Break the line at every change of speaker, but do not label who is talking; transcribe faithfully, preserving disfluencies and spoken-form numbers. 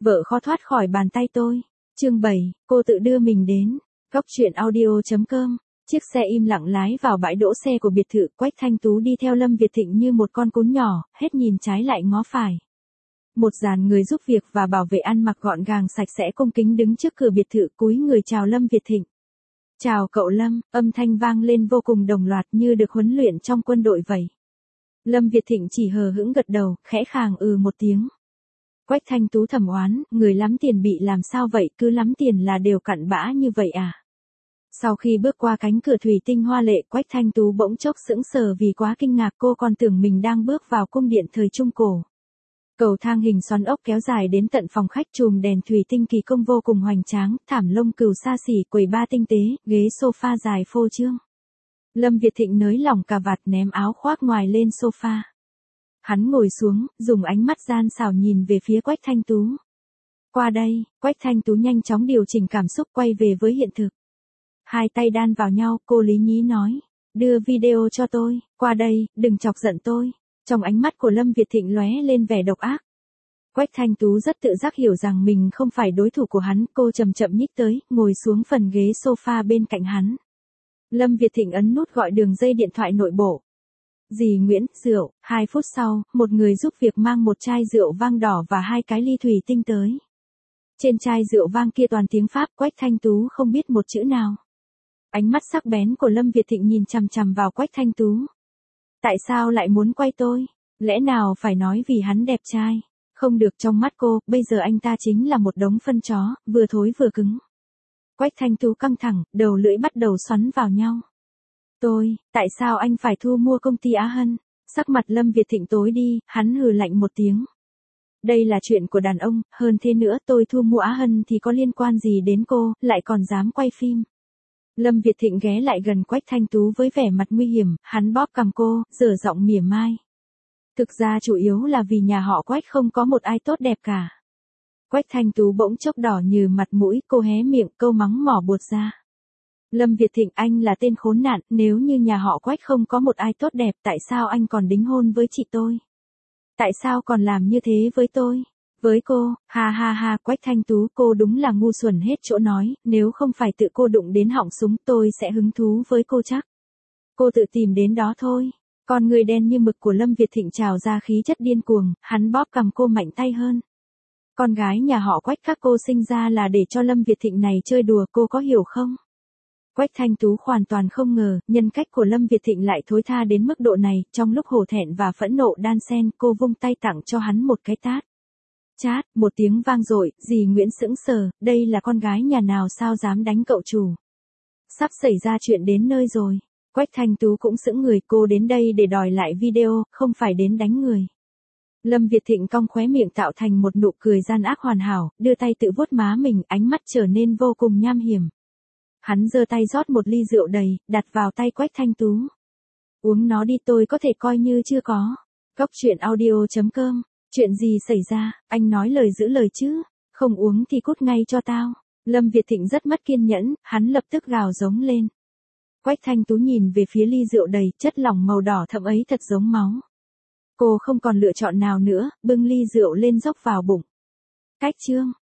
Vợ khó thoát khỏi bàn tay tôi. Chương bảy, cô tự đưa mình đến. Góc truyện audio chấm com. Chiếc xe im lặng lái vào bãi đỗ xe của biệt thự, Quách Thanh Tú đi theo Lâm Việt Thịnh như một con cún nhỏ, hết nhìn trái lại ngó phải. Một dàn người giúp việc và bảo vệ ăn mặc gọn gàng sạch sẽ cung kính đứng trước cửa biệt thự cúi người chào Lâm Việt Thịnh. Chào cậu Lâm, âm thanh vang lên vô cùng đồng loạt như được huấn luyện trong quân đội vậy. Lâm Việt Thịnh chỉ hờ hững gật đầu, khẽ khàng ừ một tiếng. Quách Thanh Tú thầm oán, người lắm tiền bị làm sao vậy, cứ lắm tiền là đều cặn bã như vậy à? Sau khi bước qua cánh cửa thủy tinh hoa lệ, Quách Thanh Tú bỗng chốc sững sờ vì quá kinh ngạc, cô còn tưởng mình đang bước vào cung điện thời Trung Cổ. Cầu thang hình xoắn ốc kéo dài đến tận phòng khách, chùm đèn thủy tinh kỳ công vô cùng hoành tráng, thảm lông cừu xa xỉ, quầy bar tinh tế, ghế sofa dài phô trương. Lâm Việt Thịnh nới lỏng cà vạt, ném áo khoác ngoài lên sofa. Hắn ngồi xuống, dùng ánh mắt gian xảo nhìn về phía Quách Thanh Tú. Qua đây, Quách Thanh Tú nhanh chóng điều chỉnh cảm xúc, quay về với hiện thực. Hai tay đan vào nhau, cô lý nhí nói. Đưa video cho tôi, qua đây, đừng chọc giận tôi. Trong ánh mắt của Lâm Việt Thịnh lóe lên vẻ độc ác. Quách Thanh Tú rất tự giác hiểu rằng mình không phải đối thủ của hắn, cô chậm chậm nhích tới, ngồi xuống phần ghế sofa bên cạnh hắn. Lâm Việt Thịnh ấn nút gọi đường dây điện thoại nội bộ. Dì Nguyễn, rượu. Hai phút sau, một người giúp việc mang một chai rượu vang đỏ và hai cái ly thủy tinh tới. Trên chai rượu vang kia toàn tiếng Pháp, Quách Thanh Tú không biết một chữ nào. Ánh mắt sắc bén của Lâm Việt Thịnh nhìn chằm chằm vào Quách Thanh Tú. Tại sao lại muốn quay tôi? Lẽ nào phải nói vì hắn đẹp trai? Không được, trong mắt cô, bây giờ anh ta chính là một đống phân chó, vừa thối vừa cứng. Quách Thanh Tú căng thẳng, đầu lưỡi bắt đầu xoắn vào nhau. Tôi, tại sao anh phải thu mua công ty Á Hân? Sắc mặt Lâm Việt Thịnh tối đi, hắn hừ lạnh một tiếng. Đây là chuyện của đàn ông, hơn thế nữa tôi thu mua Á Hân thì có liên quan gì đến cô, lại còn dám quay phim. Lâm Việt Thịnh ghé lại gần Quách Thanh Tú với vẻ mặt nguy hiểm, hắn bóp cằm cô, dở giọng mỉa mai. Thực ra chủ yếu là vì nhà họ Quách không có một ai tốt đẹp cả. Quách Thanh Tú bỗng chốc đỏ như mặt mũi, cô hé miệng, câu mắng mỏ buột ra. Lâm Việt Thịnh, anh là tên khốn nạn, nếu như nhà họ Quách không có một ai tốt đẹp, tại sao anh còn đính hôn với chị tôi? Tại sao còn làm như thế với tôi? Với cô, ha ha ha, Quách Thanh Tú, cô đúng là ngu xuẩn hết chỗ nói, nếu không phải tự cô đụng đến họng súng tôi sẽ hứng thú với cô chắc. Cô tự tìm đến đó thôi. Con người đen như mực của Lâm Việt Thịnh trào ra khí chất điên cuồng, hắn bóp cằm cô mạnh tay hơn. Con gái nhà họ Quách các cô sinh ra là để cho Lâm Việt Thịnh này chơi đùa, cô có hiểu không? Quách Thanh Tú hoàn toàn không ngờ, nhân cách của Lâm Việt Thịnh lại thối tha đến mức độ này, trong lúc hổ thẹn và phẫn nộ đan xen, cô vung tay tặng cho hắn một cái tát. Chát, một tiếng vang dội, dì Nguyễn sững sờ, đây là con gái nhà nào sao dám đánh cậu chủ. Sắp xảy ra chuyện đến nơi rồi. Quách Thanh Tú cũng sững người, cô đến đây để đòi lại video, không phải đến đánh người. Lâm Việt Thịnh cong khóe miệng tạo thành một nụ cười gian ác hoàn hảo, đưa tay tự vuốt má mình, ánh mắt trở nên vô cùng nham hiểm. Hắn giơ tay rót một ly rượu đầy, đặt vào tay Quách Thanh Tú. Uống nó đi, tôi có thể coi như chưa có. Góc truyện audio chấm com. Chuyện gì xảy ra, anh nói lời giữ lời chứ, không uống thì cút ngay cho tao. Lâm Việt Thịnh rất mất kiên nhẫn, hắn lập tức gào giống lên. Quách Thanh Tú nhìn về phía ly rượu đầy, chất lỏng màu đỏ thẫm ấy thật giống máu. Cô không còn lựa chọn nào nữa, bưng ly rượu lên dốc vào bụng. Cách chương.